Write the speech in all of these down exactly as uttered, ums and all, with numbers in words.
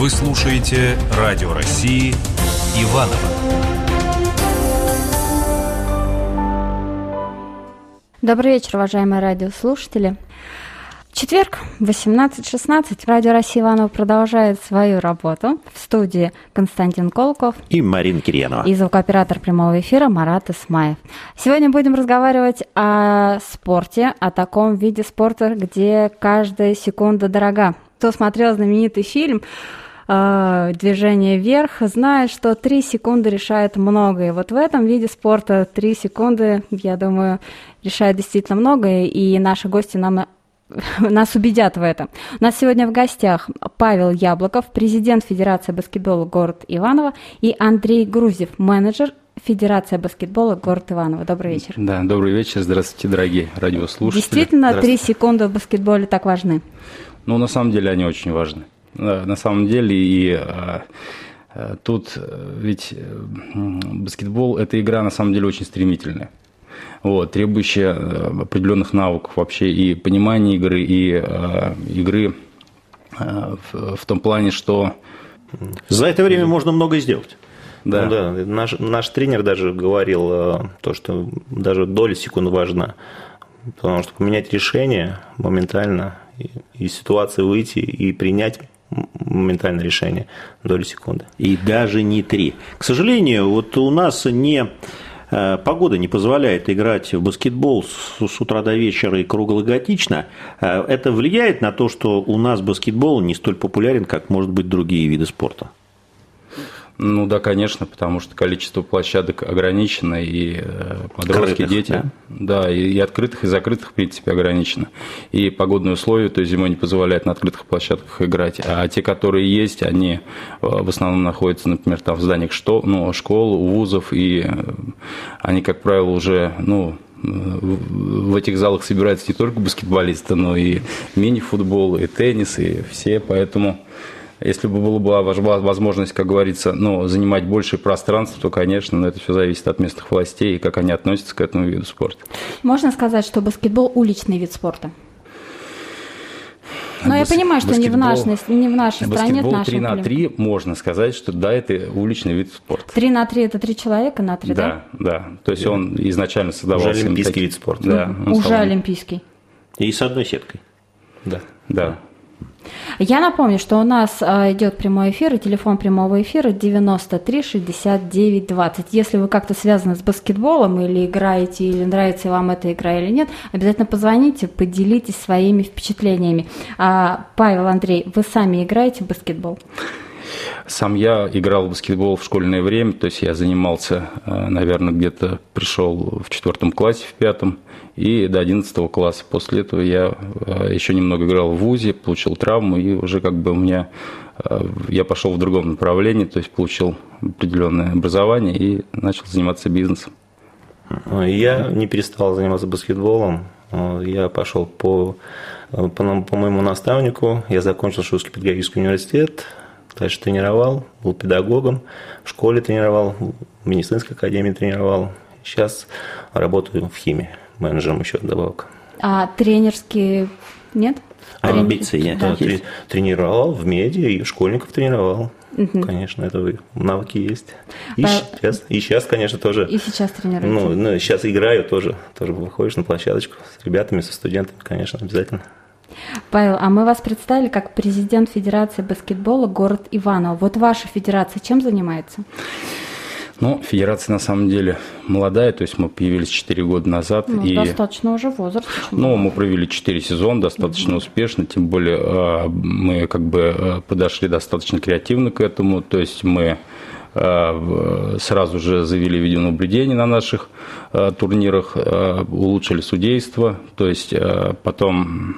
Вы слушаете Радио России Иваново. Добрый вечер, уважаемые радиослушатели. Четверг, восемнадцать шестнадцать. Радио России Иваново продолжает свою работу. В студии Константин Колоков и Марина Кирьянова. И звукооператор прямого эфира Марат Исмаев. Сегодня будем разговаривать о спорте, о таком виде спорта, где каждая секунда дорога. Кто смотрел знаменитый фильм «Движение вверх», знает, что три секунды решают многое. Вот в этом виде спорта три секунды, я думаю, решают действительно многое, и наши гости нам нас убедят в этом. У нас сегодня в гостях Павел Яблоков, президент Федерации баскетбола город Иваново, и Андрей Грузев, менеджер Федерации баскетбола город Иваново. Добрый вечер. Да, добрый вечер. Здравствуйте, дорогие радиослушатели. Действительно, три секунды в баскетболе так важны? Ну, на самом деле, они очень важны. На самом деле, и а, а, тут ведь баскетбол – это игра, на самом деле, очень стремительная. Вот, требующая определенных навыков вообще и понимания игры, и э, игры э, в, в том плане, что… За это время можно многое сделать. Да. Ну, да. Наш, наш тренер даже говорил, то, что даже доля секунд важна, потому что поменять решение моментально, из ситуации выйти и принять моментально решение доли секунды. И даже не три. К сожалению, вот у нас не… Погода не позволяет играть в баскетбол с утра до вечера и круглогодично. Это влияет на то, что у нас баскетбол не столь популярен, как, может быть, другие виды спорта? Ну да, конечно, потому что количество площадок ограничено, и подростки, открытых, дети, да, да и, и открытых, и закрытых, в принципе, ограничено. И погодные условия, то есть зимой не позволяют на открытых площадках играть. А те, которые есть, они в основном находятся, например, там в зданиях школ, ну, школ, вузов, и они, как правило, уже, ну, в этих залах собираются не только баскетболисты, но и мини-футбол, и теннис, и все, поэтому… Если бы была возможность, как говорится, ну, занимать большее пространство, то, конечно, но это все зависит от местных властей и как они относятся к этому виду спорта. Можно сказать, что баскетбол – уличный вид спорта? Но Бас- я понимаю, что не в нашей, не в нашей стране, в нашем три на три можно сказать, что да, это уличный вид спорта. три на три – это три человека на три, да? Да, да. То есть он изначально создавался… Уже олимпийский таким, вид спорта. Да, Уже стал... олимпийский. И с одной сеткой. Да, да. Я напомню, что у нас идет прямой эфир, и телефон прямого эфира девяносто три шестьдесят девять двадцать. Если вы как-то связаны с баскетболом или играете, или нравится вам эта игра или нет, обязательно позвоните, поделитесь своими впечатлениями. А, Павел, Андрей, вы сами играете в баскетбол? Сам я играл в баскетбол в школьное время, то есть я занимался, наверное, где-то пришел в четвертом классе, в пятом, и до одиннадцатого класса. После этого я еще немного играл в вузе, получил травму, и уже как бы у меня, я пошел в другом направлении, то есть получил определенное образование и начал заниматься бизнесом. Я не перестал заниматься баскетболом, я пошел по, по, по моему наставнику, я закончил Шушский педагогический университет, дальше тренировал, был педагогом, в школе тренировал, в медицинской академии тренировал. Сейчас работаю в химии, менеджером еще добавок. А тренерские нет? А Трени... амбиции нет? Да, трени... Тренировал в медиа и школьников тренировал. Угу. Конечно, это навыки есть. И, По... сейчас, и сейчас, конечно, тоже. И сейчас тренируете? Ну, ну, сейчас играю тоже. Тоже выходишь на площадочку с ребятами, со студентами, конечно, обязательно. Павел, а мы вас представили как президент Федерации баскетбола город Иваново. Вот ваша федерация чем занимается? Ну, федерация на самом деле молодая, то есть мы появились четыре года назад. Ну, и, достаточно уже возраст. Ну, мы провели четыре сезона достаточно угу. успешно, тем более мы как бы подошли достаточно креативно к этому, то есть мы сразу же завели видеонаблюдение на наших турнирах, улучшили судейство, то есть потом…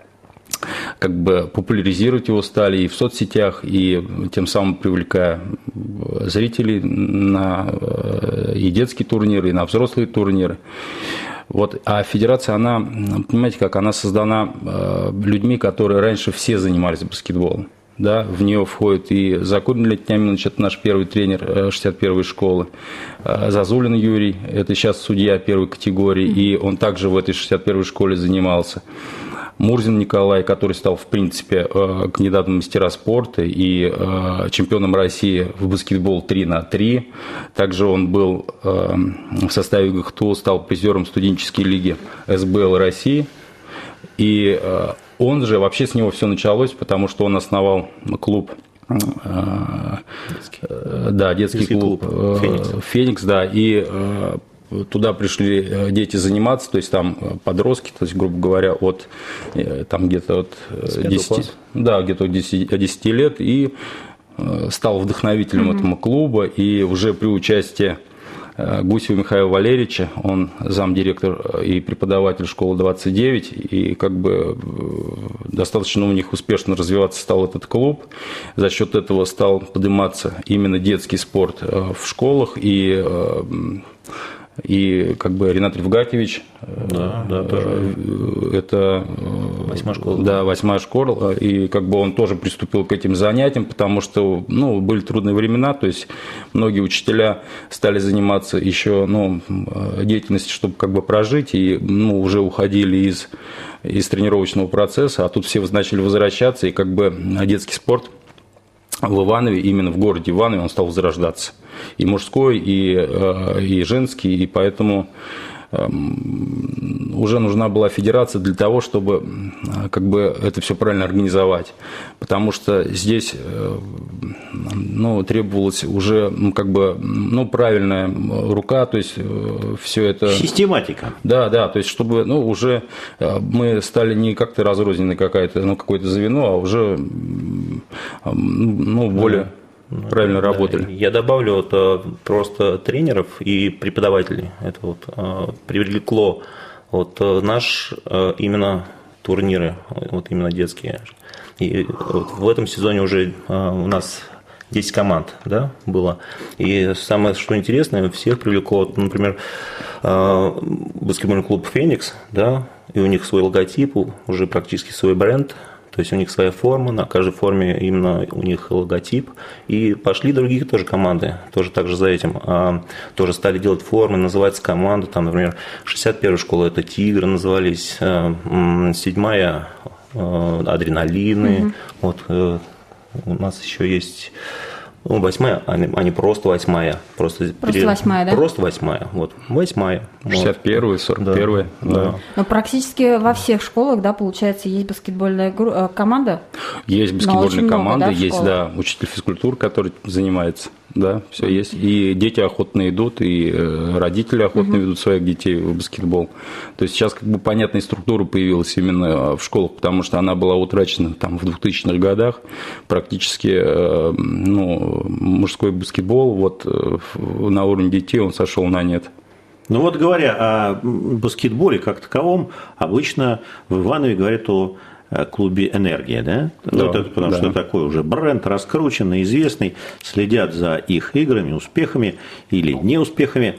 как бы популяризировать его стали и в соцсетях, и тем самым привлекая зрителей на и детские турниры, и на взрослые турниры. Вот. А федерация, она, понимаете, как она создана людьми, которые раньше все занимались баскетболом. Да, в нее входит и Закурин Леонид Вениаминович, это наш первый тренер шестьдесят первой школы, Зазулин Юрий, это сейчас судья первой категории, и он также в этой шестьдесят первой школе занимался. Мурзин Николай, который стал, в принципе, кандидатом в мастера спорта и чемпионом России в баскетбол три на три. Также он был в составе ГХТУ, стал призером студенческой лиги эс бэ эл России. И он же, вообще с него все началось, потому что он основал клуб, детский. да, детский, детский клуб, клуб «Феникс», «Феникс», да, и туда пришли дети заниматься, то есть там подростки, то есть, грубо говоря, от там где-то от десяти, да, где-то от десяти лет, и стал вдохновителем mm-hmm. этого клуба, и уже при участии Гусева Михаила Валерьевича, он замдиректор и преподаватель школы двадцать девять, и как бы достаточно у них успешно развиваться стал этот клуб. За счет этого стал подниматься именно детский спорт в школах, и И как бы Ренат Ревгатьевич, да, да, тоже. Это восьмая школа. Да, восьмая школа, и как бы он тоже приступил к этим занятиям, потому что, ну, были трудные времена, то есть многие учителя стали заниматься еще, ну, деятельностью, чтобы как бы прожить, и, ну, уже уходили из, из тренировочного процесса, а тут все начали возвращаться, и как бы детский спорт в Иванове, именно в городе Иванове, он стал возрождаться. И мужской, и, и женский, и поэтому уже нужна была федерация для того, чтобы как бы это все правильно организовать. Потому что здесь, ну, требовалась уже, ну, как бы, ну, правильная рука, то есть все это... Систематика. Да, да, то есть чтобы, ну, уже мы стали не как-то разрозненной какая-то, ну, какое-то звено, а уже, ну, более... Правильно да, работали. Я добавлю, вот, просто тренеров и преподавателей. Это вот привлекло вот наш именно турниры, вот именно детские. И вот в этом сезоне уже у нас десять команд, да, было. И самое, что интересное, всех привлекло, например, баскетбольный клуб «Феникс», да, и у них свой логотип, уже практически свой бренд. То есть у них своя форма, на каждой форме именно у них логотип. И пошли другие тоже команды, тоже так же за этим. А, тоже стали делать формы, называется команда. Там, например, шестьдесят первая школа – это «Тигры» назывались, седьмая «Адреналины». Mm-hmm. Вот, у нас еще есть... Ну, восьмая, а не просто восьмая. Просто, просто перед... восьмая, да? Просто восьмая. Вот, восьмая. шестьдесят первая, сорок первая. Да. Да. Но практически во всех школах, да, получается, есть баскетбольная команда? Есть баскетбольная команда, много, да, есть, да, учитель физкультуры, который занимается. Да, все есть. И дети охотно идут, и родители охотно угу. ведут своих детей в баскетбол. То есть сейчас как бы понятная структура появилась именно в школах, потому что она была утрачена там в двухтысячных годах. Практически, ну, мужской баскетбол вот на уровне детей он сошел на нет. Ну вот говоря о баскетболе как таковом, обычно в Иванове говорят о клубе «Энергия», да? Да, вот это потому да. что такой уже бренд раскрученный, известный, следят за их играми, успехами или неуспехами.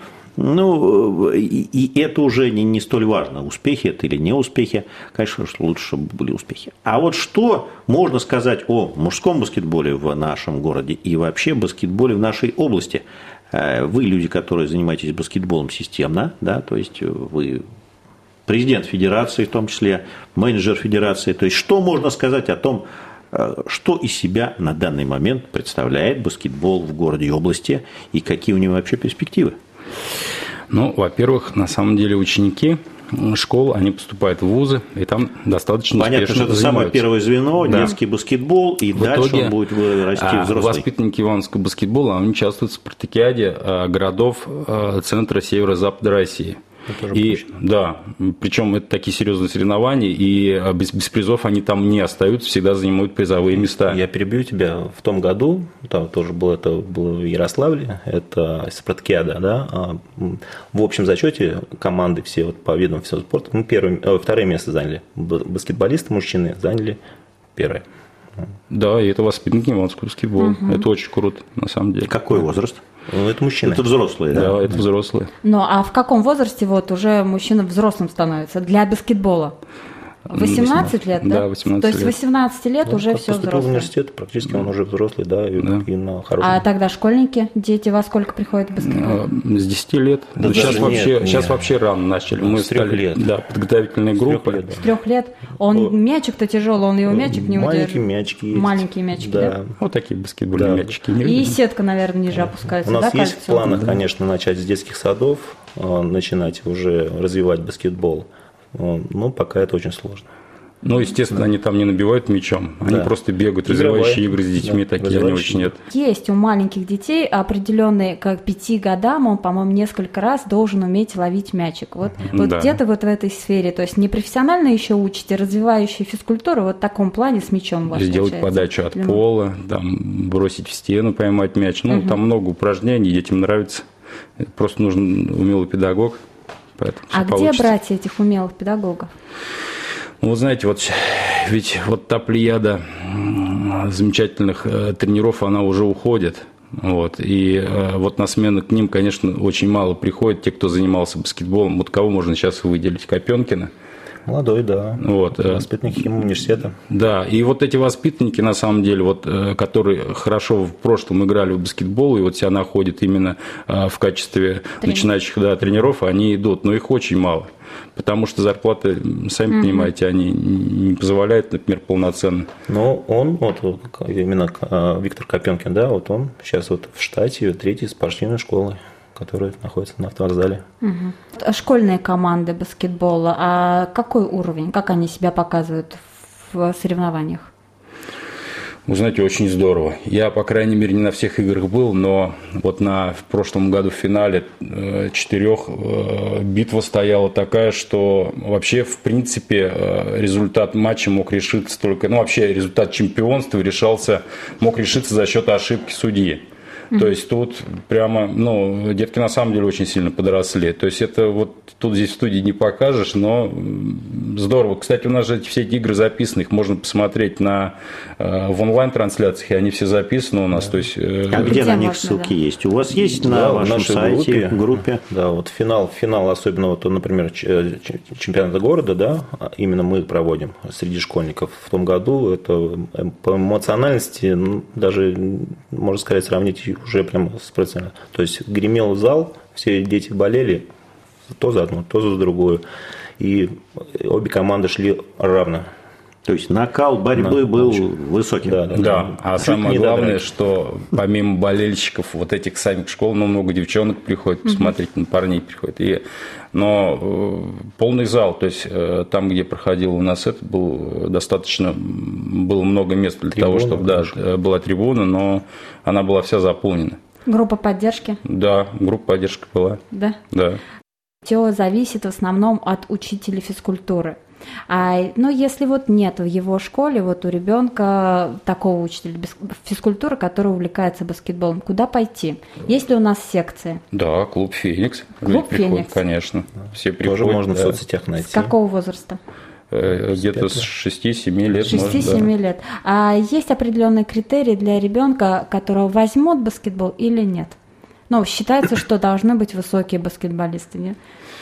Ну, и, и это уже не, не столь важно, успехи это или неуспехи. Конечно, лучше, чтобы были успехи. А вот что можно сказать о мужском баскетболе в нашем городе и вообще баскетболе в нашей области? Вы люди, которые занимаетесь баскетболом системно, да, то есть вы... президент федерации, в том числе менеджер федерации. То есть, что можно сказать о том, что из себя на данный момент представляет баскетбол в городе и области, и какие у него вообще перспективы? Ну, во-первых, на самом деле ученики школ, они поступают в вузы, и там достаточно Понятно, успешно что это занимаются. самое первое звено, да. детский баскетбол, и в дальше итоге, он будет расти взрослый. Воспитанники ивановского баскетбола, они участвуют в спартакиаде городов центра северо-запада России. И, да, причем это такие серьезные соревнования, и без, без призов они там не остаются, всегда занимают призовые места. Я перебью тебя. В том году, там тоже было, это было в Ярославле, это спартакиада, да, в общем зачете команды все вот по видам всего спорта, ну, первое, второе место заняли. Баскетболисты мужчины заняли первое. Да, и это воспитанники ивановского баскетбола. Угу. Это очень круто, на самом деле. Какой возраст? Ну, это мужчины. Это взрослые, да? Да, это взрослые. Ну, а в каком возрасте вот уже мужчина взрослым становится для баскетбола? восемнадцать лет, да? Да, восемнадцать То есть лет. восемнадцать лет Ну, уже как все поступил в взрослые. университет, практически он уже взрослый, да, и, Да. и на хорошем. А тогда школьники, дети во сколько приходят в баскетбол? С десяти лет. Да Ну, сейчас, даже вообще, нет, сейчас нет. вообще рано начали. Мы С трёх стали, лет. Да, подготовительные С трёх группы. лет, да. С трех лет. Он О. мячик-то тяжелый, он его мячик не Маленькие удержит. мячики есть. Маленькие мячики, да? Да. Вот такие баскетбольные Да. мячики. Не И видели? сетка, наверное, ниже опускается, У нас да, есть в кажется? планах, конечно, начать с детских садов, э, начинать уже развивать баскетбол. Э, Но пока это очень сложно. Ну, естественно, они там не набивают мячом. Они Да. просто бегают. Игровая. Развивающие игры с детьми Да, такие, они развивающие очень нет. Есть у маленьких детей определенные, как пяти годам, он, по-моему, несколько раз должен уметь ловить мячик. Вот, вот Да. где-то вот в этой сфере, то есть не профессионально еще учите, развивающую физкультуру, вот в таком плане с мячом у вас Сделать получается. подачу от Длину. пола, там, бросить в стену, поймать мяч. Ну, там много упражнений, детям нравится. Просто нужен умелый педагог. Поэтому А всё где получится. брать этих умелых педагогов? Ну, вы знаете, вот ведь вот та плеяда м, замечательных э, тренеров, она уже уходит. Вот, и э, вот на смену к ним, конечно, очень мало приходит те, кто занимался баскетболом. Вот кого можно сейчас выделить? Копенкина. Молодой, да. Вот, э, Воспитанник хим университета. Да, и вот эти воспитанники, на самом деле, вот, э, которые хорошо в прошлом играли в баскетбол, и вот себя находят именно э, в качестве начинающих да, тренеров, они идут, но их очень мало. Потому что зарплаты, сами mm-hmm. понимаете, они не позволяют, например, полноценно. Но он, вот, вот именно э, Виктор Копенкин, да, вот он сейчас вот в штате третьей спортивной школы, которая находится на автовокзале. Угу. Школьные команды баскетбола, а какой уровень, как они себя показывают в соревнованиях? Вы знаете, очень здорово. Я, по крайней мере, не на всех играх был, но вот на, в прошлом году в финале э, четырех э, битва стояла такая, что вообще, в принципе, э, результат матча мог решиться только... Ну, вообще, результат чемпионства решался, мог решиться за счет ошибки судьи. То есть тут прямо, ну, детки на самом деле очень сильно подросли. То есть это вот тут здесь в студии не покажешь, но здорово. Кстати, у нас же все эти игры записаны, их можно посмотреть на, в онлайн-трансляциях, и они все записаны у нас. То есть, а где, где на них можно, ссылки да? есть? У вас есть на Да, в вашем нашей сайте, группе, группе? Да, вот финал, финал, особенно вот, например, ч- ч- чемпионата города, да, именно мы проводим среди школьников в том году. Это по эмоциональности, ну, даже, можно сказать, сравнить уже прям с профессиональным. То есть гремел зал, все дети болели то за одну, то за другую. И обе команды шли равно. То есть накал борьбы Да, был очень. высокий. Да, да. Да, а Чуть самое не до главное, драки. что помимо болельщиков вот этих самих школ, ну, много девчонок приходит посмотреть, на парней приходит. И, но э, полный зал, то есть э, там, где проходил у нас это, был достаточно, было много мест для Трибуна, того, чтобы да, конечно. была трибуна, но она была вся заполнена. Группа поддержки, Да, группа поддержки была, да? да. Все зависит в основном от учителя физкультуры. А, но если вот нет в его школе, вот у ребенка такого учителя физкультуры, который увлекается баскетболом, куда пойти? Есть ли у нас секции? Да, клуб «Феникс». Клуб приходят, «Феникс». Конечно. Все приходят. Тоже можно да. в соцсетях найти. С какого возраста? Э, Где-то с шести-семи лет. может, да. шести-семи лет. А есть определенные критерии для ребенка, которого возьмут баскетбол или нет? Ну, считается, что должны быть высокие баскетболисты, нет?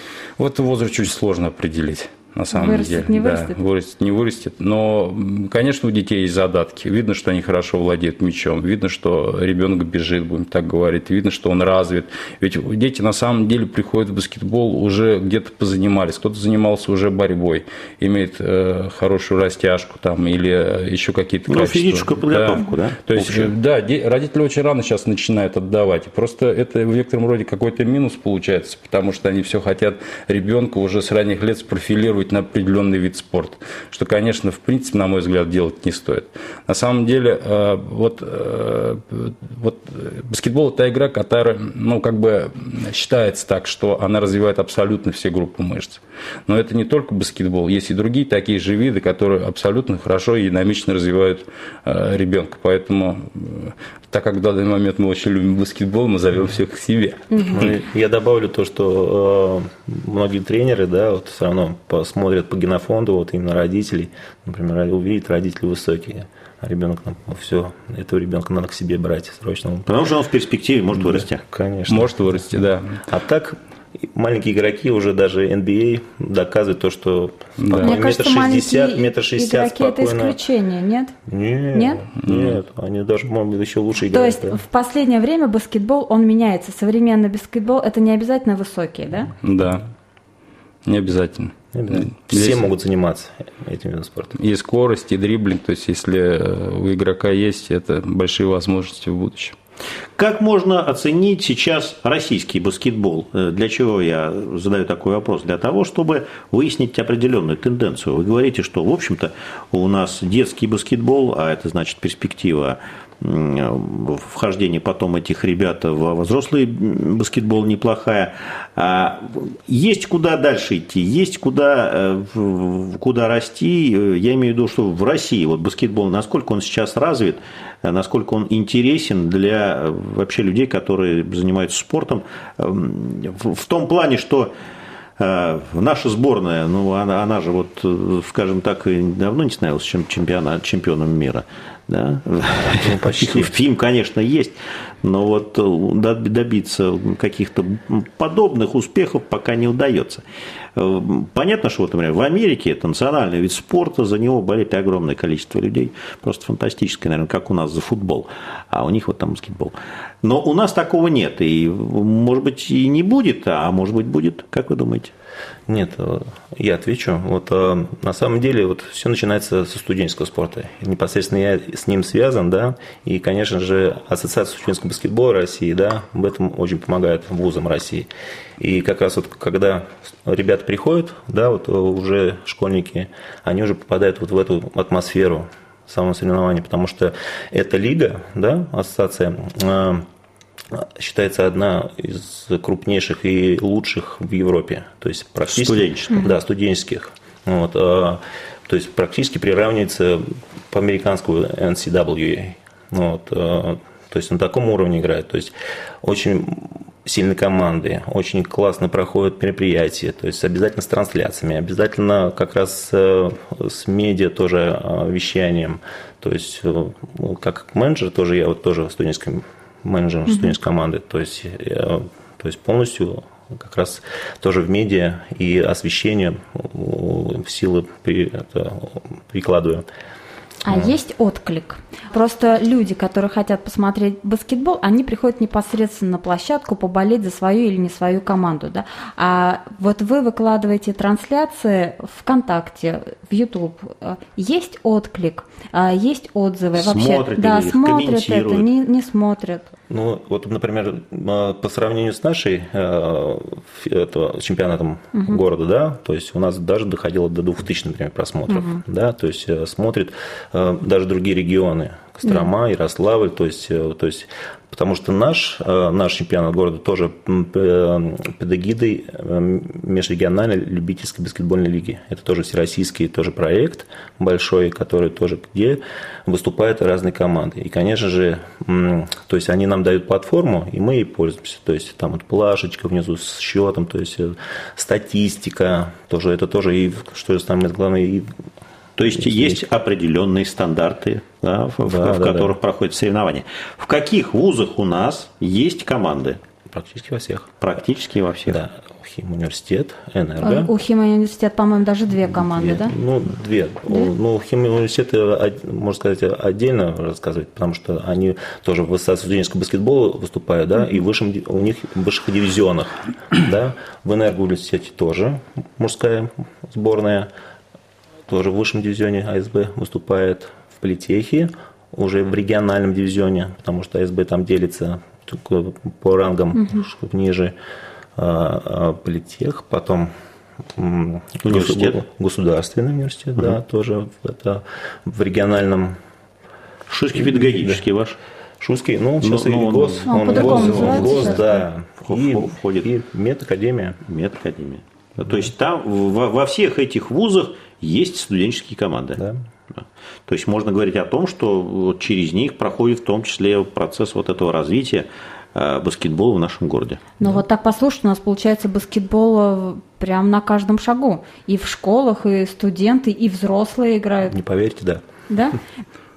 В этом возрасте чуть сложно определить. На самом Вырастет, деле. не Да, вырастет? вырастет, не вырастет. Но, конечно, у детей есть задатки. Видно, что они хорошо владеют мячом. Видно, что ребенок бежит, будем так говорить. Видно, что он развит. Ведь дети на самом деле приходят в баскетбол, уже где-то позанимались. Кто-то занимался уже борьбой, имеет э, хорошую растяжку там, или еще какие-то Ну, качества. физическую подготовку, да? То есть, Общую. да, де- родители очень рано сейчас начинают отдавать. Просто это в некотором роде какой-то минус получается, потому что они все хотят ребенка уже с ранних лет спрофилировать на определенный вид спорта, что, конечно, в принципе, на мой взгляд, делать не стоит. На самом деле, э, вот, э, вот баскетбол – это игра, которая, ну, как бы считается так, что она развивает абсолютно все группы мышц. Но это не только баскетбол, есть и другие такие же виды, которые абсолютно хорошо и динамично развивают э, ребенка. Поэтому, э, так как в данный момент мы очень любим баскетбол, мы зовем всех к себе. Ну, я добавлю то, что э, многие тренеры, да, вот все равно посмотрят по генофонду, вот именно родителей, например, увидят родители высокие, а ребенок, ну, все, этого ребенка надо к себе брать срочно. Потому что он в перспективе может вырасти. Конечно. Может вырасти, да. А так, маленькие игроки уже даже эн би эй доказывают то, что Да. Мне кажется, метр шестьдесят, маленькие метр шестьдесят игроки это спокойно. исключение, нет? Нет, Нет? нет, они даже, может быть, еще лучше То играют. есть да. в последнее время баскетбол, он меняется. Современный баскетбол – это не обязательно высокие, да? Да, не обязательно. Не обязательно. Здесь Все могут заниматься этим видом спорта. И скорость, и дриблинг, то есть если у игрока есть, это большие возможности в будущем. Как можно оценить сейчас российский баскетбол? Для чего я задаю такой вопрос? Для того, чтобы выяснить определенную тенденцию. Вы говорите, что, в общем-то, у нас детский баскетбол, а это значит перспектива вхождения потом этих ребят в взрослый баскетбол неплохая. Есть куда дальше идти, есть куда, куда расти. Я имею в виду, что в России вот баскетбол, насколько он сейчас развит, насколько он интересен для вообще людей, которые занимаются спортом, в том плане, что наша сборная, ну, она, она же, вот, скажем так, и давно не становилась чемпионом, чемпионом мира. Да? Ну, почти. Фильм, конечно, есть, но вот добиться каких-то подобных успехов пока не удается. Понятно, что, вот, например, в Америке это национальный вид спорта, за него болеет огромное количество людей, просто фантастическое, наверное, как у нас за футбол, а у них вот там баскетбол. Но у нас такого нет, и, может быть, и не будет, а может быть, будет, как вы думаете? Нет, я отвечу. Вот на самом деле вот все начинается со студенческого спорта. Непосредственно я с ним связан, да, и, конечно же, Ассоциация студенческого баскетбола России, да, в этом очень помогает вузам России. И как раз вот когда ребята приходят, да, вот уже школьники, они уже попадают вот в эту атмосферу самого соревнования, потому что эта лига, да, ассоциация, считается одна из крупнейших и лучших в Европе. То есть практически, студенческих. Да, студенческих. Вот, то есть практически приравнивается по американскому эн си дабл ю эй. Вот, то есть на таком уровне играет. То есть очень сильные команды, очень классно проходят мероприятия, то есть обязательно с трансляциями, обязательно как раз с медиа тоже вещанием. То есть как менеджер тоже, я вот тоже студенческим менеджером mm-hmm. студенческой команды, то есть, то есть полностью как раз тоже в медиа и освещение в силы при, это, прикладываю. А mm. есть отклик? Просто люди, которые хотят посмотреть баскетбол, они приходят непосредственно на площадку поболеть за свою или не свою команду, да? А вот вы выкладываете трансляции ВКонтакте, в YouTube. Есть отклик? Есть отзывы? Смотрят вообще? Да, их, смотрят это, не, не смотрят. Ну, вот, например, по сравнению с нашей это, чемпионатом uh-huh. города, да, то есть у нас даже доходило до двухтысячи, например, просмотров, uh-huh. да, то есть смотрят даже другие регионы, Кострома, uh-huh. Ярославль, то есть, то есть, потому что наш, наш чемпионат города тоже под эгидой межрегиональной любительской баскетбольной лиги. Это тоже всероссийский тоже проект большой, который тоже где выступают разные команды. И, конечно же, то есть они нам дают платформу, и мы ей пользуемся. То есть там вот плашечка внизу с счетом, то есть статистика, тоже это тоже и что самое главное, и то есть есть, есть определенные стандарты, да, в, да, в да, которых да. проходят соревнования. В каких вузах у нас есть команды? Практически во всех. Практически во всех. Да. Химуниверситет, Энерго. У Химуниверситета, по-моему, даже две команды, две. да? Ну, две. две? Ну, Химуниверситет, можно сказать, отдельно рассказывать, потому что они тоже в Ассоциации студенческого баскетбола выступают, да, и в высшем, у них в высших дивизионах, да. В Энергоуниверситете тоже мужская сборная, тоже в высшем дивизионе а эс бэ выступает, в Политехе, уже в региональном дивизионе, потому что а эс бэ там делится по рангам угу. ниже. Политех, потом университет. Государственный университет, угу. да, тоже это в региональном. Шуйский педагогический да. ваш? Шуйский, ну, сейчас ну, и ну, ГОС, он, он, он ГОС, он ГОС, да, и, входит. И медакадемия. Медакадемия. Да. То есть там во, во всех этих вузах есть студенческие команды. Да. Да. То есть можно говорить о том, что вот через них проходит в том числе процесс вот этого развития баскетбола в нашем городе. Ну да. Вот так послушать, у нас получается баскетбол прям на каждом шагу. И в школах, и студенты, и взрослые играют. Не поверите, да. Да?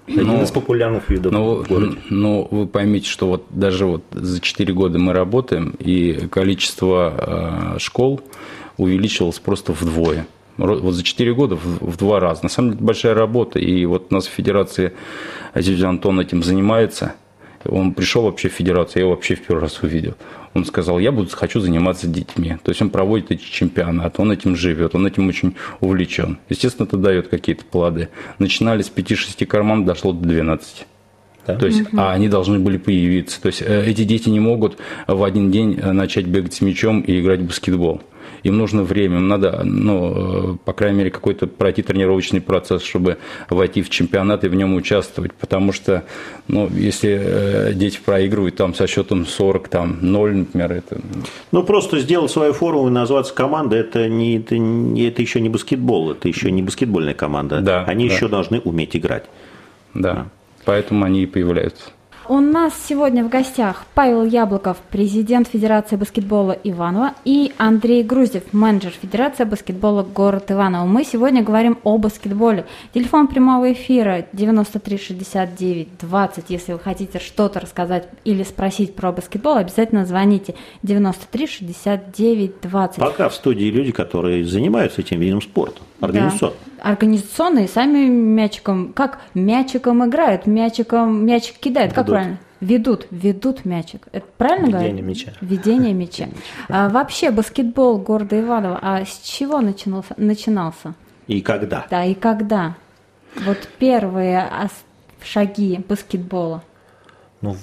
Один ну, из популярных видов ну, в городе. Ну, вы поймите, что вот даже вот за четыре года мы работаем, и количество э, школ увеличилось просто вдвое. Вот за четыре года в, в два раза. На самом деле, это большая работа, и вот у нас в Федерации Азиза Антон этим занимается. Он пришел вообще в Федерацию, я его вообще в первый раз увидел. Он сказал, я буду, хочу заниматься детьми. То есть он проводит эти чемпионаты, он этим живет, он этим очень увлечен. Естественно, это дает какие-то плоды. Начинали с пяти-шести команд, дошло до двенадцати. Да? То есть, угу. А они должны были появиться. То есть эти дети не могут в один день начать бегать с мячом и играть в баскетбол. Им нужно время, им надо, ну, по крайней мере, какой-то пройти тренировочный процесс, чтобы войти в чемпионат и в нем участвовать. Потому что, ну, если дети проигрывают там со счетом сорок ноль, например, это... Ну, просто сделать свою форму и назваться командой, это, не, это, не, это еще не баскетбол, это еще не баскетбольная команда. Да, они да. еще должны уметь играть. Да, да. Поэтому они и появляются. У нас сегодня в гостях Павел Яблоков, президент Федерации баскетбола Иваново, и Андрей Груздев, менеджер Федерации баскетбола город Иваново. Мы сегодня говорим о баскетболе. Телефон прямого эфира девяносто три шестьдесят девять двадцать. Если вы хотите что-то рассказать или спросить про баскетбол, обязательно звоните девяносто три шестьдесят девять двадцать. Пока в студии люди, которые занимаются этим видом спорта. Организационно. Да. Организационно и сами мячиком, как мячиком играют, мячиком мячик кидают, ведут. Как правильно? Ведут, ведут мячик. Это правильно говорю? Ведение мяча. Ведение мяча. А, вообще баскетбол города Иваново, а с чего начинался? начинался? И когда? Да, и когда? Вот первые шаги баскетбола. Ну,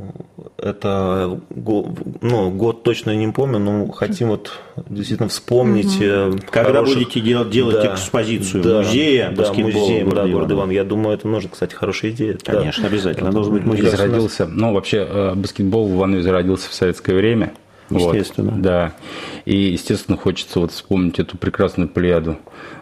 это ну, год точно не помню, но хотим вот действительно вспомнить. Угу. Когда хороших... будете делать, делать да, экспозицию да, музея да, баскетбола музея, города да, Иваново. Иваново. Я думаю, это нужно, кстати, хорошая идея. Конечно, да. обязательно. Должен быть музей. Зародился, ну, вообще, баскетбол в Иванове зародился в советское время. Естественно. Вот, да. И, естественно, хочется вот вспомнить эту прекрасную плеяду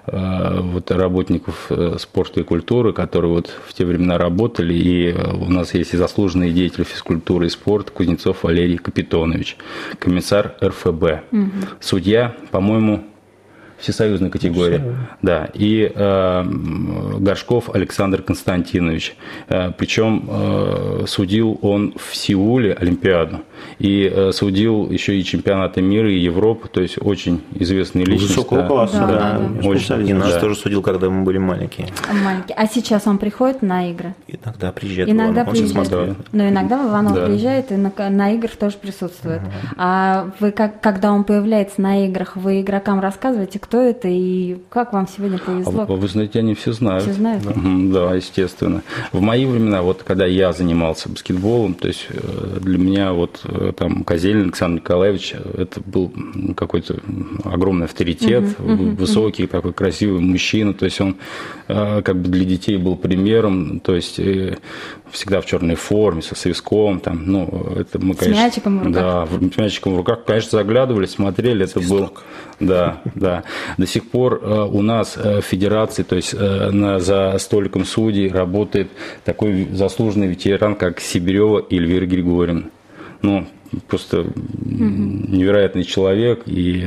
э, вот, работников э, спорта и культуры, которые вот в те времена работали. И э, у нас есть и заслуженные деятели физкультуры и спорта Кузнецов Валерий Капитонович, комиссар эр эф бэ, угу. Судья, по-моему, всесоюзной категории. Все. Да. И э, Горшков Александр Константинович. Э, причем э, судил он в Сеуле Олимпиаду. И э, судил еще и чемпионаты мира, и Европы. То есть очень известные личности. Высокого класса, да. да, да. Очень. И нас да. тоже судил, когда мы были маленькие. Маленькие. А сейчас он приходит на игры? Иногда приезжает. Иногда в приезжает. Да. Но иногда в Иваново да. приезжает и на, на играх тоже присутствует. Угу. А вы, как, когда он появляется на играх, вы игрокам рассказываете, кто это и как вам сегодня повезло? А вы знаете, они все знают. Все знают? Да, да, естественно. В мои времена, вот когда я занимался баскетболом, то есть для меня вот там Козелин Александр Николаевич, это был какой-то огромный авторитет, uh-huh, uh-huh, высокий, uh-huh. такой красивый мужчина, то есть он как бы для детей был примером, то есть всегда в черной форме, со свистком, там, ну, это мы, конечно... С мячиком в руках. Да, с мячиком в руках, конечно, заглядывали, смотрели, это был... Да, да. До сих пор у нас в федерации, то есть за столиком судей работает такой заслуженный ветеран, как Сибирева Эльвира Григорьевна. Ну, просто угу. невероятный человек, и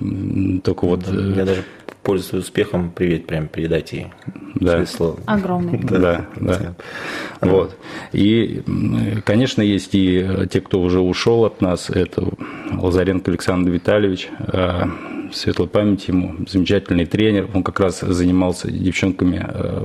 только вот... Я даже, пользуясь успехом, привет прям передать ей. Да. Огромный. Да, да. да. Вот. И, конечно, есть и те, кто уже ушел от нас, это Лазаренко Александр Витальевич, светлой памяти ему, замечательный тренер, он как раз занимался девчонками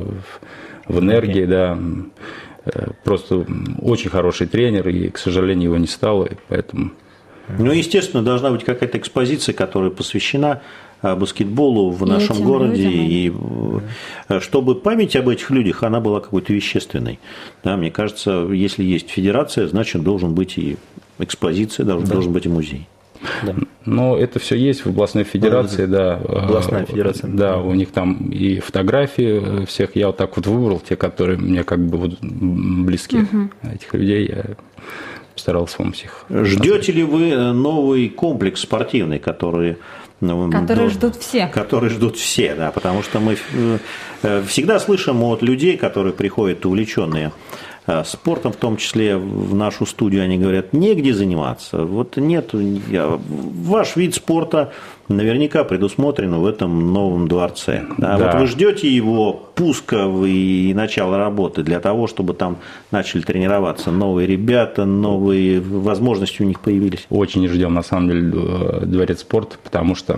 в энергии, да, просто очень хороший тренер, и, к сожалению, его не стало, и поэтому... Ну, естественно, должна быть какая-то экспозиция, которая посвящена баскетболу в нашем Этим городе, людям. И чтобы память об этих людях, она была какой-то вещественной. Да, мне кажется, если есть федерация, значит, должен быть и экспозиция, должен, да. должен быть и музей. Да. Но это все есть в областной федерации, да. Областная федерация. Да, у них там и фотографии всех. Я вот так вот выбрал те, которые мне как бы вот близки. Угу. Этих людей я постарался вам всех. Ждете ли вы новый комплекс спортивный, который... Которые ждут все. Которые ждут все, да, потому что мы всегда слышим от людей, которые приходят увлеченные спортом, в том числе в нашу студию, они говорят, негде заниматься. Вот нет, ваш вид спорта наверняка предусмотрен в этом новом дворце. Да? Да. Вот вы ждете его пуска и начала работы для того, чтобы там начали тренироваться новые ребята, новые возможности у них появились? Очень ждем, на самом деле, дворец спорта, потому что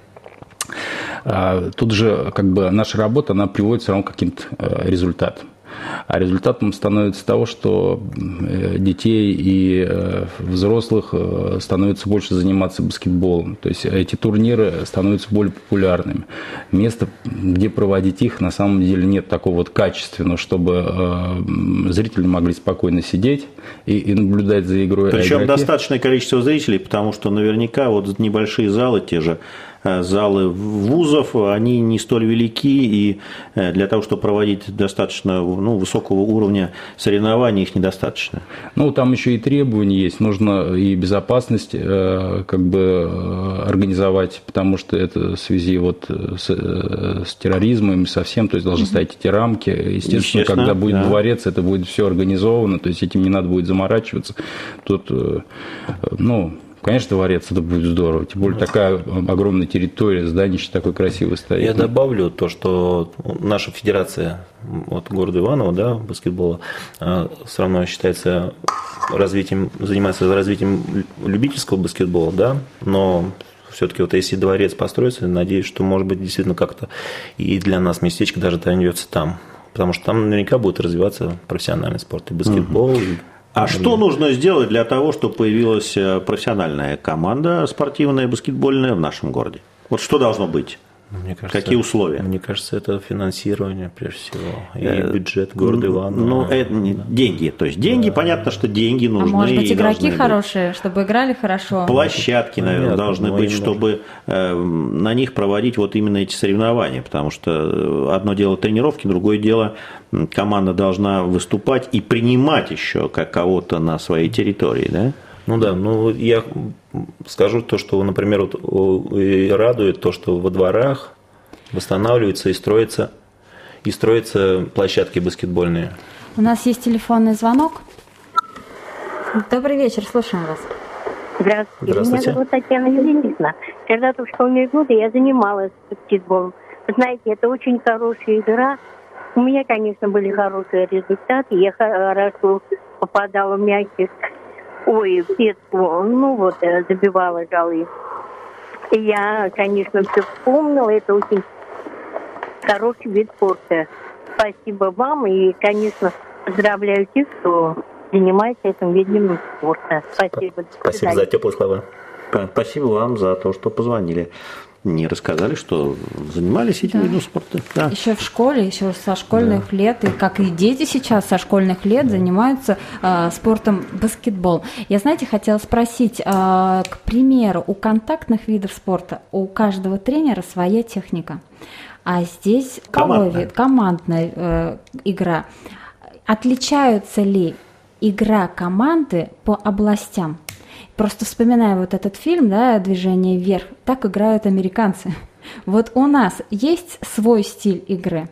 тут же как бы наша работа, она приводит все равно к каким-то результатам. А результатом становится того, что детей и взрослых становится больше заниматься баскетболом. То есть эти турниры становятся более популярными. Места, где проводить их, на самом деле нет такого вот качественного, чтобы зрители могли спокойно сидеть и, и наблюдать за игрой. Причем игроки... достаточное количество зрителей, потому что наверняка вот небольшие залы, те же залы вузов, они не столь велики, и для того, чтобы проводить достаточно ну, высокого уровня соревнований, их недостаточно. Ну, там еще и требования есть. Нужно и безопасность как бы организовать, потому что это в связи вот с, с терроризмом, со всем, то есть должны стоять эти рамки. Естественно, Естественно когда будет да. дворец, это будет все организовано, то есть этим не надо будет заморачиваться. Тут, ну... Конечно, дворец, это будет здорово. Тем более такая огромная территория, зданище такое красивое стоит. Я добавлю то, что наша федерация вот, города Иваново, да, баскетбола, все равно считается развитием, занимается развитием любительского баскетбола, да, но все-таки вот если дворец построится, надеюсь, что, может быть, действительно как-то и для нас местечко даже найдется там. Потому что там наверняка будет развиваться профессиональный спорт, и баскетбол, угу. и А что нужно сделать для того, чтобы появилась профессиональная команда спортивная, баскетбольная в нашем городе? Вот что должно быть? Мне кажется, какие условия? Мне кажется, это финансирование, прежде всего, и бюджет города Иваново. Ну, это не деньги. То есть деньги, да. понятно, что деньги нужны. А может быть, игроки хорошие, быть. Чтобы играли хорошо? Площадки, наверное, Нет, должны быть, чтобы нужно. на них проводить вот именно эти соревнования. Потому что одно дело тренировки, другое дело команда должна выступать и принимать еще как кого-то на своей территории, да? Ну да, ну я скажу то, что, например, вот, радует то, что во дворах восстанавливаются и строятся, и строятся площадки баскетбольные. У нас есть телефонный звонок. Добрый вечер, слушаем вас. Здравствуйте. Здравствуйте. Меня зовут Татьяна Юрьевна. Когда-то в школьные годы я занималась баскетболом. Вы знаете, это очень хорошая игра. У меня, конечно, были хорошие результаты. Я хорошо попадала в мячик. Ой, в детству, ну вот, забивала голы. И я, конечно, все вспомнила, это очень хороший вид спорта. Спасибо вам и, конечно, поздравляю тех, кто занимается этим видом спорта. Спасибо. Спасибо за теплые слова. Спасибо вам за то, что позвонили. Не рассказали, что занимались этим да. видом спорта. Да. Еще в школе, еще со школьных да. лет, и как и дети сейчас со школьных лет занимаются э, спортом баскетбол. Я, знаете, хотела спросить, э, к примеру, у контактных видов спорта у каждого тренера своя техника, а здесь командная, командная э, игра. Отличаются ли игра команды по областям? Просто вспоминая вот этот фильм, да, «Движение вверх», так играют американцы. Вот у нас есть свой стиль игры?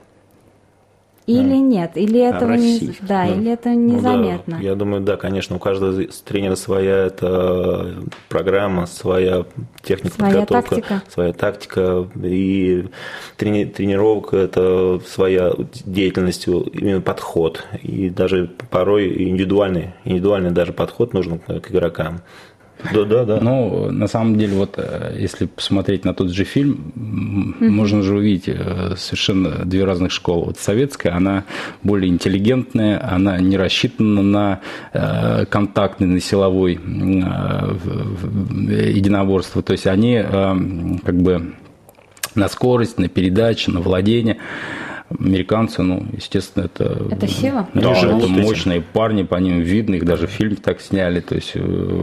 Или да. нет? Или этого, не, да, да. Или это незаметно? Ну, да. Я думаю, да, конечно, у каждого тренера своя это программа, своя техника, своя подготовка, тактика. своя тактика. И трени- тренировка – это своя деятельность, именно подход. И даже порой индивидуальный, индивидуальный даже подход нужен к игрокам. Да, да, да. Ну, на самом деле, вот если посмотреть на тот же фильм, mm-hmm. можно же увидеть совершенно две разных школы. Вот советская, она более интеллигентная, она не рассчитана на э, контактный, на силовой э, единоборство. То есть они э, как бы на скорость, на передачу, на владение. Американцы, ну, естественно, это... Это сила? Да, это, это мощные парни, по ним видно, их даже фильм так сняли, то есть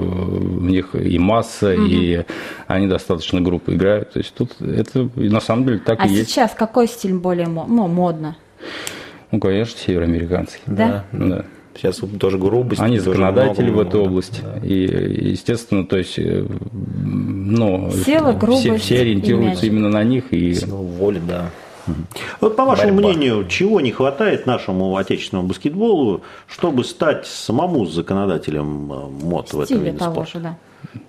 у них и масса, угу. и они достаточно грубо играют, то есть тут это на самом деле так а и есть. А сейчас какой стиль более ну, модно? Ну, конечно, североамериканский. Да? Да. Сейчас тоже грубость. Они законодатели много, в этой области. Да. И, естественно, то есть, ну, сила, грубость, все, все ориентируются именно на них. И... Сила воли, да. Вот по вашему Борьба. мнению, чего не хватает нашему отечественному баскетболу, чтобы стать самому законодателем мод в этом Стиле виде того спорта? же, да.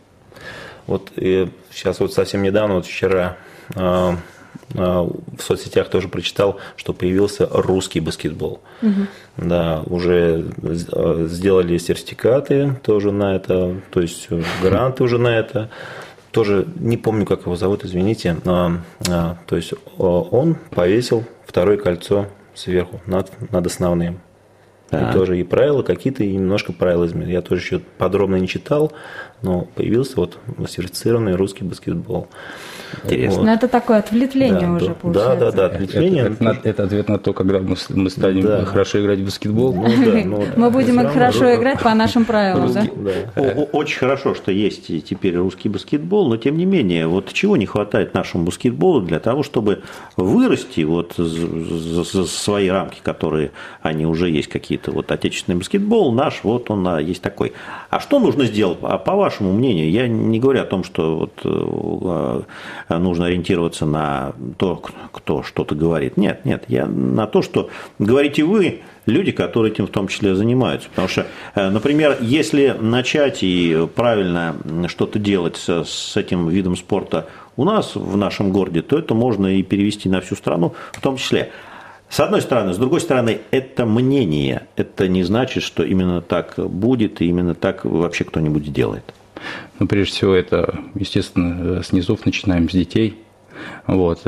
Вот и сейчас вот совсем недавно, вот вчера э, э, в соцсетях тоже прочитал, что появился русский баскетбол. Угу. Да, уже сделали сертификаты тоже на это, то есть гранты уже на это. Тоже не помню, как его зовут, извините. А, а, то есть он повесил второе кольцо сверху над, над основным. Да. И тоже и правила какие-то, и немножко правила изменили. Я тоже еще подробно не читал, но появился вот сертифицированный русский баскетбол. Интересно. Вот. Но это такое отвлечение да, уже да, получается. Да, да, да, отвлечение. Это, это, это ответ на то, когда мы, мы станем да. хорошо играть в баскетбол. Ну, да, ну, мы будем их хорошо русский, играть по нашим правилам, да? да. Очень хорошо, что есть теперь русский баскетбол, но тем не менее, вот чего не хватает нашему баскетболу для того, чтобы вырасти вот за, за свои рамки, которые они уже есть какие-то. Вот отечественный баскетбол наш, вот он есть такой. А что нужно сделать, а по вашему мнению? Я не говорю о том, что вот нужно ориентироваться на то, кто что-то говорит. Нет, нет, я на то, что говорите вы, люди, которые этим в том числе занимаются. Потому что, например, если начать и правильно что-то делать с, с этим видом спорта у нас в нашем городе, то это можно и перевести на всю страну в том числе. С одной стороны. С другой стороны, это мнение. Это не значит, что именно так будет и именно так вообще кто-нибудь сделает. Ну, прежде всего, это, естественно, с низов начинаем, с детей. Вот.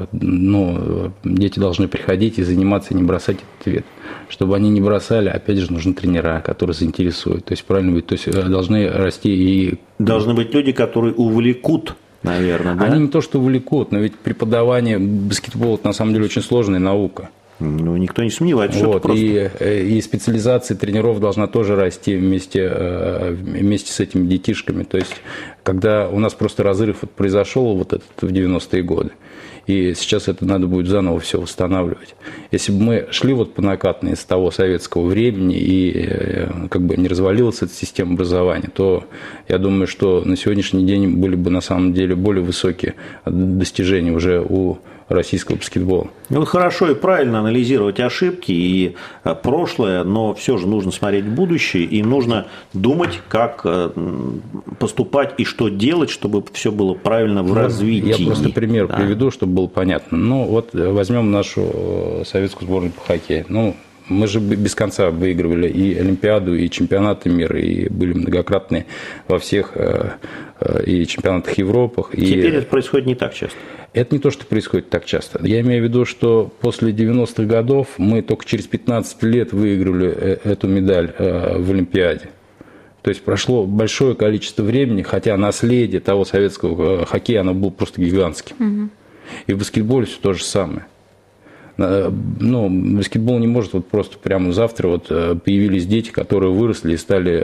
Но дети должны приходить и заниматься, и не бросать этот ответ. Чтобы они не бросали, опять же, нужны тренера, которые заинтересуют. То есть, правильно быть, то есть, должны расти и... Должны быть люди, которые увлекут, наверное, да? Они не то, что увлекут, но ведь преподавание баскетбола – это на самом деле очень сложная наука. Ну, никто не сомневается, что вот, это просто... И, и специализация тренеров должна тоже расти вместе, вместе с этими детишками. То есть, когда у нас просто разрыв вот произошел вот этот в девяностые годы, и сейчас это надо будет заново все восстанавливать. Если бы мы шли вот по накатной с того советского времени и как бы не развалилась эта система образования, то я думаю, что на сегодняшний день были бы на самом деле более высокие достижения уже у российского баскетбола. Ну, хорошо и правильно анализировать ошибки и прошлое, но все же нужно смотреть в будущее, и нужно думать, как поступать и что делать, чтобы все было правильно в развитии. Я просто пример да. приведу, чтобы было понятно. Ну, вот возьмем нашу советскую сборную по хоккею. Ну, мы же без конца выигрывали и Олимпиаду, и чемпионаты мира, и были многократные во всех и чемпионатах Европы. Теперь и... это происходит не так часто. Это не то, что происходит так часто. Я имею в виду, что после девяностых годов мы только через пятнадцать лет выиграли эту медаль в Олимпиаде. То есть прошло большое количество времени, хотя наследие того советского хоккея, оно было просто гигантским. Угу. И в баскетболе все то же самое. Ну, баскетбол не может вот просто прямо завтра вот появились дети, которые выросли и стали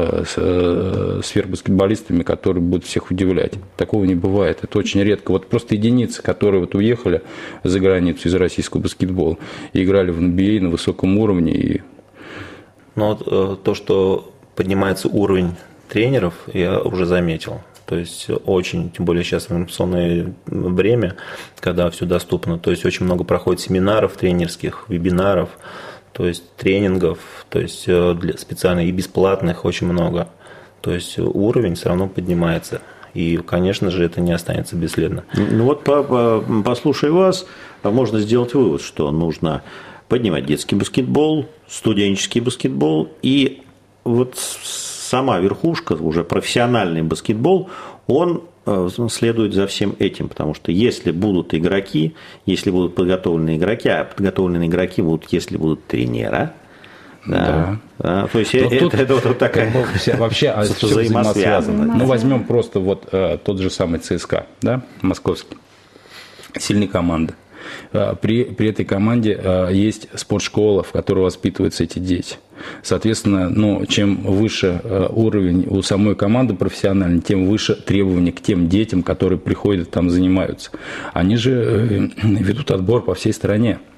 сверхбаскетболистами, которые будут всех удивлять. Такого не бывает. Это очень редко. Вот просто единицы, которые вот уехали за границу из российского баскетбола и играли в эн би эй на высоком уровне. И... Но вот, то, что поднимается уровень тренеров, я уже заметил. То есть очень, тем более сейчас информационное время, когда все доступно, то есть очень много проходит семинаров тренерских, вебинаров, то есть тренингов, то есть для специально и бесплатных очень много. То есть уровень все равно поднимается. И, конечно же, это не останется бесследно. Ну вот, послушай вас, можно сделать вывод, что нужно поднимать детский баскетбол, студенческий баскетбол и вот сама верхушка, уже профессиональный баскетбол, он следует за всем этим, потому что если будут игроки, если будут подготовленные игроки, а подготовленные игроки будут, если будут тренера, да, да. Да, то есть это, тут, это, это вот такая вообще а все взаимосвязано. Ну, возьмем просто вот а, тот же самый ЦСКА, да, московский, сильная команда. При, при этой команде а, есть спортшкола, в которой воспитываются эти дети. Соответственно, ну, чем выше а, уровень у самой команды профессиональной, тем выше требования к тем детям, которые приходят там занимаются. Они же э, ведут отбор по всей стране.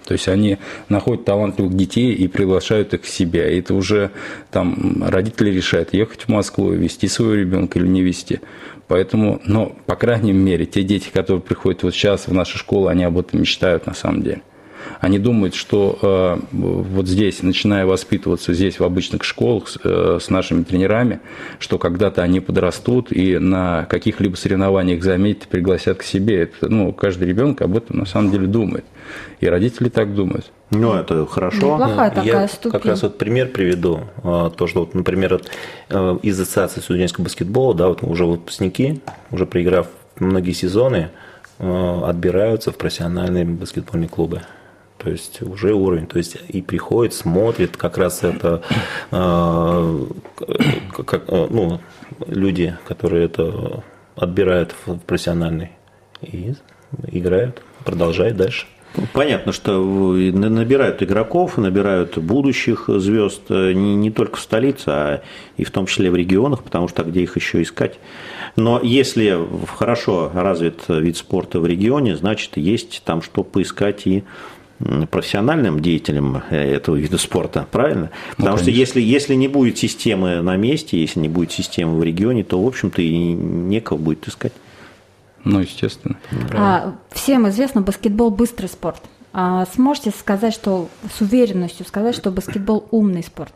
То есть они находят талантливых детей и приглашают их к себе. И это уже там родители решают, ехать в Москву, вести своего ребенка или не вести. Поэтому, ну, по крайней мере, те дети, которые приходят вот сейчас в нашу школу, они об этом мечтают на самом деле. Они думают, что э, вот здесь, начиная воспитываться здесь в обычных школах с, э, с нашими тренерами, что когда-то они подрастут и на каких-либо соревнованиях заметят и пригласят к себе. Это, ну, каждый ребенок об этом на самом деле думает. И родители так думают. Ну, это хорошо. Неплохая такая Я ступень. как раз вот пример приведу. То, что, вот, например, вот, из ассоциации студенческого баскетбола, да, вот уже выпускники, уже проиграв многие сезоны, отбираются в профессиональные баскетбольные клубы. То есть уже уровень. То есть и приходит, смотрит, как раз это э, как, ну, люди, которые это отбирают в профессиональный и играют, продолжают дальше. Понятно, что набирают игроков, набирают будущих звезд не, не только в столице, а и в том числе в регионах, потому что где их еще искать. Но если хорошо развит вид спорта в регионе, значит, есть там что поискать и профессиональным деятелям этого вида спорта, правильно? Потому ну, что если, если не будет системы на месте, если не будет системы в регионе, то, в общем-то, и некого будет искать. Ну, естественно. А, всем известно, баскетбол – быстрый спорт. А сможете сказать, что с уверенностью сказать, что баскетбол – умный спорт?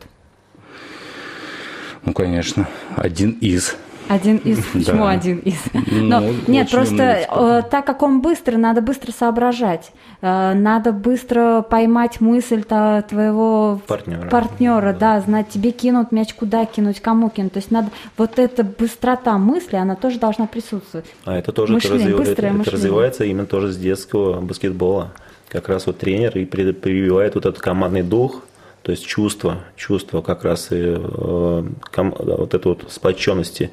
Ну, конечно, один из. Один из? Почему да. один из? Но, ну, нет, просто так как он быстрый, надо быстро соображать. Надо быстро поймать мысль твоего партнера, партнера да. да, знать, тебе кинут мяч, куда кинуть, кому кинуть. То есть надо вот эта быстрота мысли, она тоже должна присутствовать. А это тоже мышление, это, быстрое это, мышление. это развивается именно тоже с детского баскетбола. Как раз вот тренер и прививает вот этот командный дух. То есть чувство, чувство как раз и э, ком, вот этой вот сплоченности.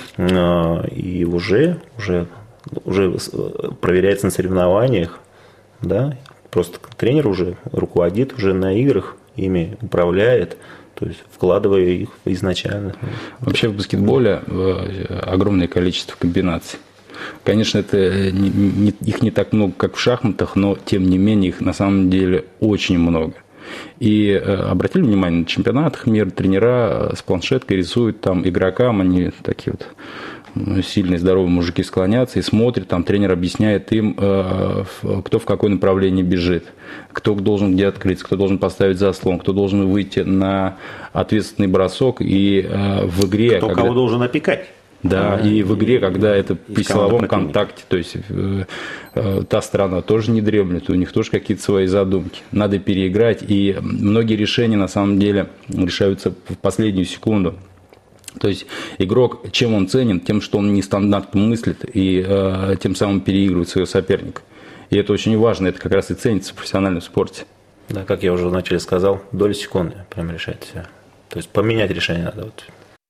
Э, и уже, уже, уже проверяется на соревнованиях. Да? Просто тренер уже руководит уже на играх, ими управляет, то есть вкладывая их изначально. Вообще в баскетболе огромное количество комбинаций. Конечно, это не, не, их не так много, как в шахматах, но тем не менее их на самом деле очень много. И э, обратили внимание, на чемпионатах мира тренера с планшеткой рисуют там игрокам, они такие вот сильные, здоровые мужики склонятся и смотрят, там тренер объясняет им, э, кто в какое направление бежит, кто должен где открыться, кто должен поставить заслон, кто должен выйти на ответственный бросок и э, в игре... Кто когда... кого должен опекать. Да, а, и в игре, когда это при силовом контакте, то есть э, э, та страна тоже не дремлет, у них тоже какие-то свои задумки. Надо переиграть, и многие решения на самом деле решаются в последнюю секунду. То есть игрок, чем он ценен? Тем, что он нестандартно мыслит и э, тем самым переигрывает своего соперника. И это очень важно, это как раз и ценится в профессиональном спорте. Да, как я уже вначале сказал, доля секунды прям решает все. То есть поменять решение надо. Вот.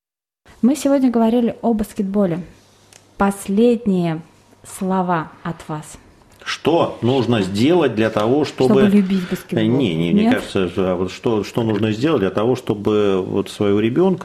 Мы сегодня говорили о баскетболе. Последние слова от вас. Что нужно сделать для того, чтобы... Чтобы любить баскетбол? Не, не, мне кажется, вот что, что нужно сделать для того, чтобы вот своего ребенка,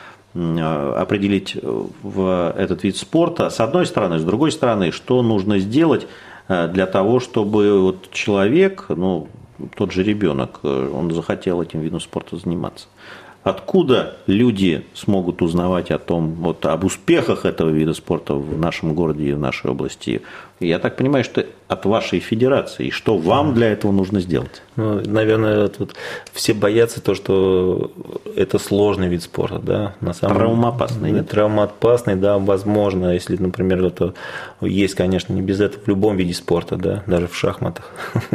да, определить в этот вид спорта, с одной стороны, с другой стороны, что нужно сделать для того, чтобы вот человек, ну, тот же ребенок, он захотел этим видом спорта заниматься. Откуда люди смогут узнавать о том, вот, об успехах этого вида спорта в нашем городе и в нашей области? Я так понимаю, что от вашей федерации. И что вам для этого нужно сделать? Ну, наверное, тут все боятся то, что это сложный вид спорта, да, на самом травмоопасный. Нет? Травмоопасный, да, возможно, если, например, это есть, конечно, не без этого в любом виде спорта, да, даже в шахматах.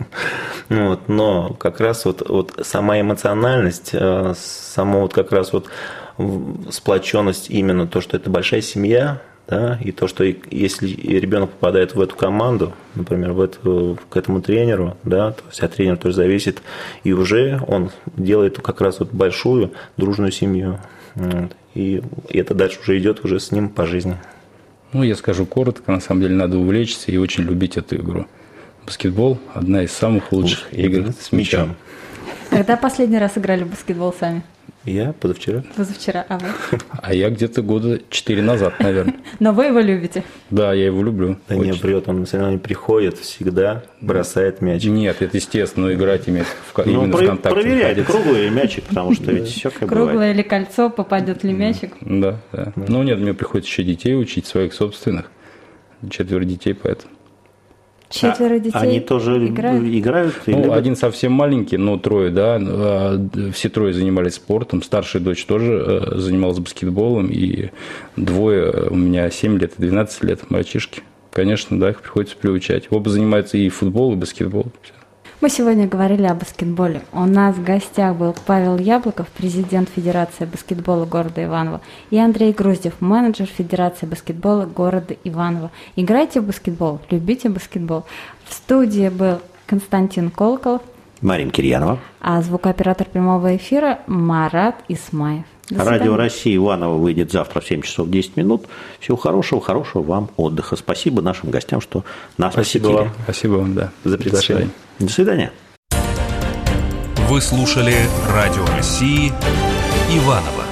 Вот, но как раз вот, вот сама эмоциональность, сама вот как раз вот сплоченность именно то, что это большая семья. Да, и то, что если ребенок попадает в эту команду, например, в эту, к этому тренеру, да, то есть от тренера тоже зависит, и уже он делает как раз вот большую дружную семью. Вот, и, и это дальше уже идет уже с ним по жизни. Ну, я скажу коротко, на самом деле надо увлечься и очень любить эту игру. Баскетбол – одна из самых лучших игр с мячом. Когда последний раз играли в баскетбол сами? Я позавчера. Позавчера, а вы? А я где-то года четыре назад, наверное. Но вы его любите? Да, я его люблю. Да не врет, он на соревнования приходит, всегда бросает мячик. Нет, это естественно, но играть имеет в, Ну, именно про- в контакте. проверяет, находиться. круглый ли мячик, потому что ведь все как бывает. Круглое или кольцо, попадет ли мячик? Да, да. Ну нет, мне приходится еще детей учить, своих собственных. Четверо детей, поэтому. Четверо А- детей Они тоже играют? играют? и Ну, любят? один совсем маленький, но трое, да. а, Все трое занимались спортом. Старшая дочь тоже э, занималась баскетболом. И двое, у меня семь лет и двенадцать лет, мальчишки. Конечно, да, их приходится приучать. Оба занимаются и футбол, и баскетбол. Мы сегодня говорили о баскетболе. У нас в гостях был Павел Яблоков, президент Федерации баскетбола города Иваново, и Андрей Груздев, менеджер Федерации баскетбола города Иваново. Играйте в баскетбол, любите баскетбол. В студии был Константин Колоколов, Марина Кирьянова. а звукооператор прямого эфира Марат Исмаев. До Радио свидания. России Иваново выйдет завтра в семь часов десять минут. Всего хорошего, хорошего вам отдыха. Спасибо нашим гостям, что нас Спасибо посетили. вам. Спасибо вам, да. За приглашение. До свидания. Вы слушали Радио России Иваново.